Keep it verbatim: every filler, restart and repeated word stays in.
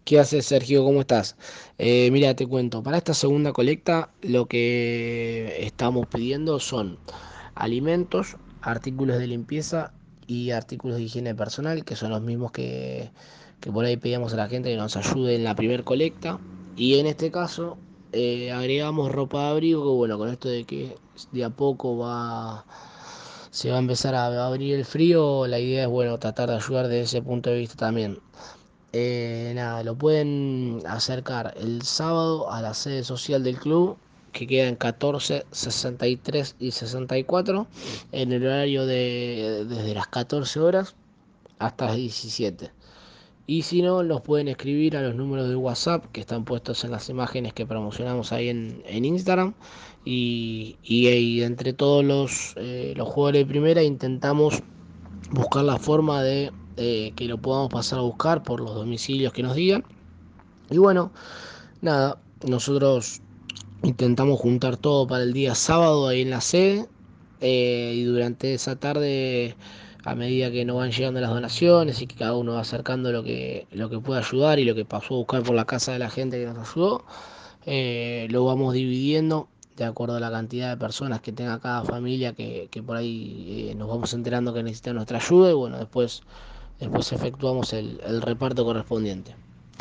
¿Qué haces, Sergio? ¿Cómo estás? Eh, mira, te cuento, para esta segunda colecta lo que estamos pidiendo son alimentos, artículos de limpieza y artículos de higiene personal, que son los mismos que, que por ahí pedíamos a la gente que nos ayude en la primer colecta. Y en este caso eh, agregamos ropa de abrigo, que bueno, con esto de que de a poco va, se va a empezar a abrir el frío, la idea es bueno, tratar de ayudar desde ese punto de vista también. Eh, nada, lo pueden acercar el sábado a la sede social del club, que queda en catorce, sesenta y tres y sesenta y cuatro, en el horario de desde las catorce horas hasta las diecisiete. Y si no, los pueden escribir a los números de WhatsApp que están puestos en las imágenes que promocionamos ahí en, en Instagram. Y, y, y entre todos los, eh, los jugadores de primera intentamos buscar la forma de eh, que lo podamos pasar a buscar por los domicilios que nos digan. Y bueno, nada, nosotros intentamos juntar todo para el día sábado ahí en la sede. Eh, y durante esa tarde, a medida que nos van llegando las donaciones y que cada uno va acercando lo que, lo que puede ayudar y lo que pasó a buscar por la casa de la gente que nos ayudó, eh, lo vamos dividiendo de acuerdo a la cantidad de personas que tenga cada familia, que, que por ahí eh, nos vamos enterando que necesitan nuestra ayuda y bueno, después, después efectuamos el, el reparto correspondiente.